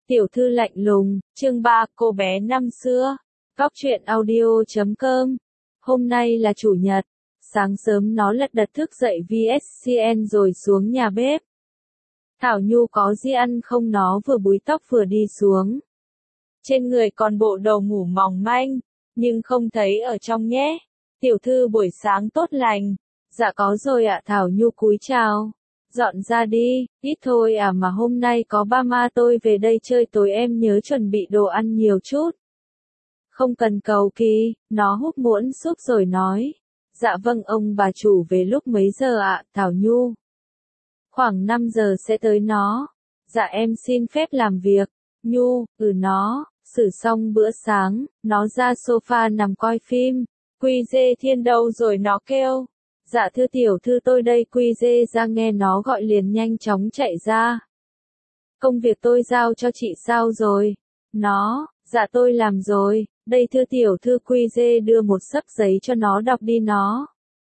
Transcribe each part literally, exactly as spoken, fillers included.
Tiểu thư lạnh lùng, chương ba, cô bé năm xưa. Góc truyện audio chấm com. Hôm nay là chủ nhật. Sáng sớm nó lật đật thức dậy vs xê en rồi xuống nhà bếp. Thảo Nhu có gì ăn không, nó vừa búi tóc vừa đi xuống. Trên người còn bộ đồ ngủ mỏng manh, nhưng không thấy ở trong nhé. Tiểu thư buổi sáng tốt lành. Dạ có rồi ạ. Thảo Nhu cúi chào. Dọn ra đi, ít thôi à mà hôm nay có ba ma tôi về đây chơi tối, em nhớ chuẩn bị đồ ăn nhiều chút. Không cần cầu kỳ, nó húp muỗng súp rồi nói. Dạ vâng ông bà chủ về lúc mấy giờ ạ? Thảo Nhu. Khoảng năm giờ sẽ tới nó. Dạ em xin phép làm việc. Nhu, ừ nó, xử xong bữa sáng, nó ra sofa nằm coi phim. Quy dê thiên đâu rồi nó kêu. Dạ thưa tiểu thư tôi đây. Quy dê ra nghe nó gọi liền nhanh chóng chạy ra. Công việc tôi giao cho chị sao rồi? Nó, dạ tôi làm rồi, đây thưa tiểu thư. Quy dê đưa một xấp giấy cho nó đọc đi nó.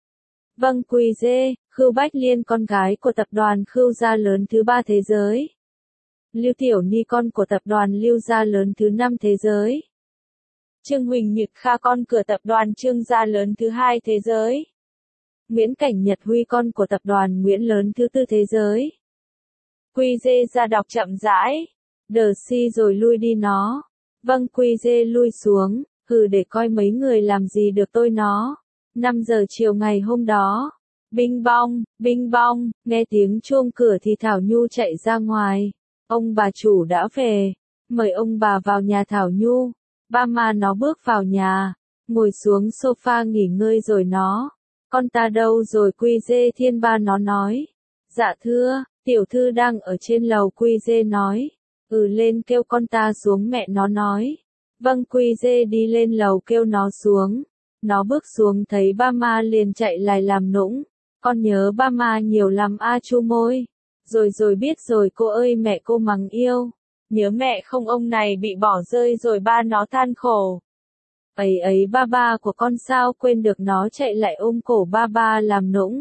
Vâng Quy dê, Khưu Bách Liên con gái của tập đoàn Khưu gia lớn thứ ba thế giới. Lưu Tiểu Ni con của tập đoàn Lưu gia lớn thứ năm thế giới. Trương Huỳnh Nhật Kha con của tập đoàn Trương gia lớn thứ hai thế giới. Nguyễn Cảnh Nhật Huy con của tập đoàn Nguyễn lớn thứ tư thế giới. Quy dê ra đọc chậm rãi. Đờ si rồi lui đi nó. Vâng Quy dê lui xuống, hừ để coi mấy người làm gì được tôi nó. năm giờ chiều ngày hôm đó. Binh bong, binh bong, nghe tiếng chuông cửa thì Thảo Nhu chạy ra ngoài. Ông bà chủ đã về. Mời ông bà vào nhà. Thảo Nhu. Ba ma nó bước vào nhà. Ngồi xuống sofa nghỉ ngơi rồi nó. Con ta đâu rồi? Quy dê thiên ba nó nói. Dạ thưa, tiểu thư đang ở trên lầu. Quy dê nói. Ừ lên kêu con ta xuống. Mẹ nó nói. Vâng Quy dê đi lên lầu kêu nó xuống. Nó bước xuống thấy ba ma liền chạy lại làm nũng. Con nhớ ba ma nhiều lắm a. Chu môi. Rồi rồi biết rồi cô ơi. Mẹ cô mắng yêu. Nhớ mẹ không, ông này bị bỏ rơi rồi. Ba nó than khổ. Ấy ấy ba ba của con sao quên được. Nó chạy lại ôm cổ ba ba làm nũng.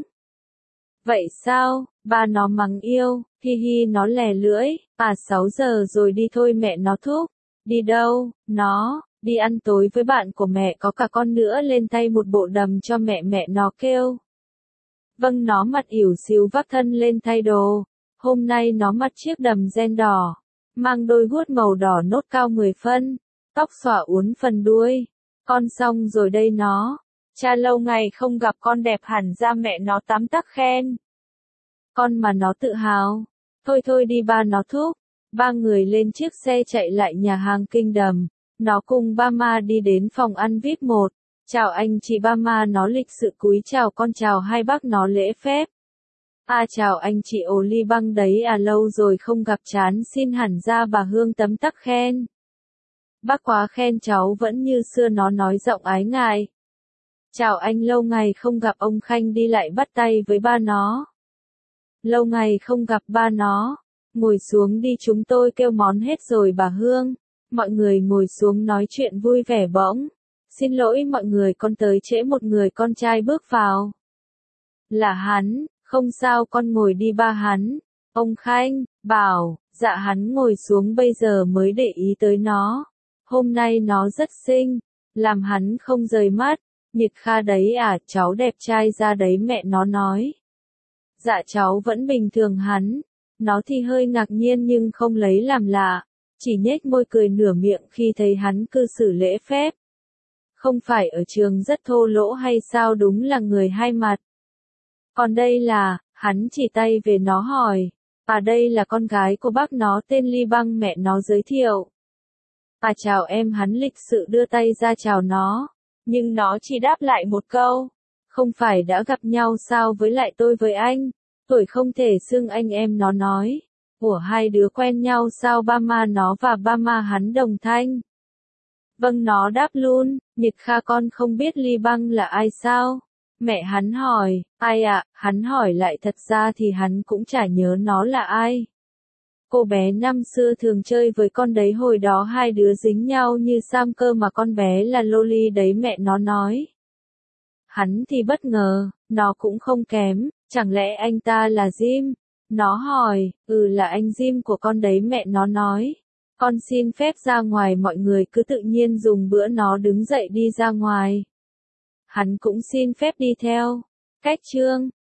Vậy sao? Ba nó mắng yêu. Hi hi nó lè lưỡi. À sáu giờ rồi đi thôi mẹ nó thúc. Đi đâu? Nó, đi ăn tối với bạn của mẹ, có cả con nữa. Lên tay một bộ đầm cho mẹ. Mẹ nó kêu. Vâng nó mặt ỉu xìu vác thân lên thay đồ. Hôm nay nó mặc chiếc đầm ren đỏ. Mang đôi guốc màu đỏ nốt cao mười phân. Tóc xõa uốn phần đuôi. Con xong rồi đây nó. Cha lâu ngày không gặp con đẹp hẳn ra. Mẹ nó tắm tắc khen. Con mà nó tự hào. Thôi thôi đi ba nó thúc. Ba người lên chiếc xe chạy lại nhà hàng Kinh Đầm. Nó cùng ba ma đi đến phòng ăn vi ai pi một. Chào anh chị. Ba ma nó lịch sự cúi chào con. Chào hai bác nó lễ phép. À chào anh chị ồ ly băng đấy à, lâu rồi không gặp chán xin hẳn ra. Bà Hương tấm tắc khen. Bác quá khen cháu vẫn như xưa. Nó nói giọng ái ngại. Chào anh lâu ngày không gặp. Ông Khanh đi lại bắt tay với ba nó. Lâu ngày không gặp ba nó. Ngồi xuống đi chúng tôi kêu món hết rồi bà Hương. Mọi người ngồi xuống nói chuyện vui vẻ. Bỗng. Xin lỗi mọi người con tới trễ. Một người con trai bước vào. Là hắn. Không sao con ngồi đi ba hắn. Ông Khanh, bảo, dạ hắn ngồi xuống bây giờ mới để ý tới nó. Hôm nay nó rất xinh, làm hắn không rời mắt. Nhật Kha đấy à, cháu đẹp trai ra đấy. Mẹ nó nói. Dạ cháu vẫn bình thường. Hắn. Nó thì hơi ngạc nhiên nhưng không lấy làm lạ. Chỉ nhếch môi cười nửa miệng khi thấy hắn cư xử lễ phép. Không phải ở trường rất thô lỗ hay sao? Đúng là người hai mặt. Còn đây là, hắn chỉ tay về nó hỏi. À đây là con gái của bác nó tên Ly Băng. Mẹ nó giới thiệu. À chào em. Hắn lịch sự đưa tay ra chào nó. Nhưng nó chỉ đáp lại một câu. Không phải đã gặp nhau sao? Với lại tôi với anh. Tuổi không thể xưng anh em. Nó nói. Ủa hai đứa quen nhau sao? Ba ma nó và ba ma hắn đồng thanh. Vâng nó đáp luôn. Nhật Kha con không biết Ly Băng là ai sao? Mẹ hắn hỏi. Ai ạ? À? Hắn hỏi lại. Thật ra thì hắn cũng chả nhớ nó là ai. Cô bé năm xưa thường chơi với con đấy. Hồi đó hai đứa dính nhau như sam cơ mà con bé là Loli đấy. Mẹ nó nói. Hắn thì bất ngờ. Nó cũng không kém. Chẳng lẽ anh ta là Jim? Nó hỏi. Ừ là anh Jim của con đấy. Mẹ nó nói. Con xin phép ra ngoài, mọi người cứ tự nhiên dùng bữa. Nó đứng dậy đi ra ngoài. Hắn cũng xin phép đi theo. Cách chương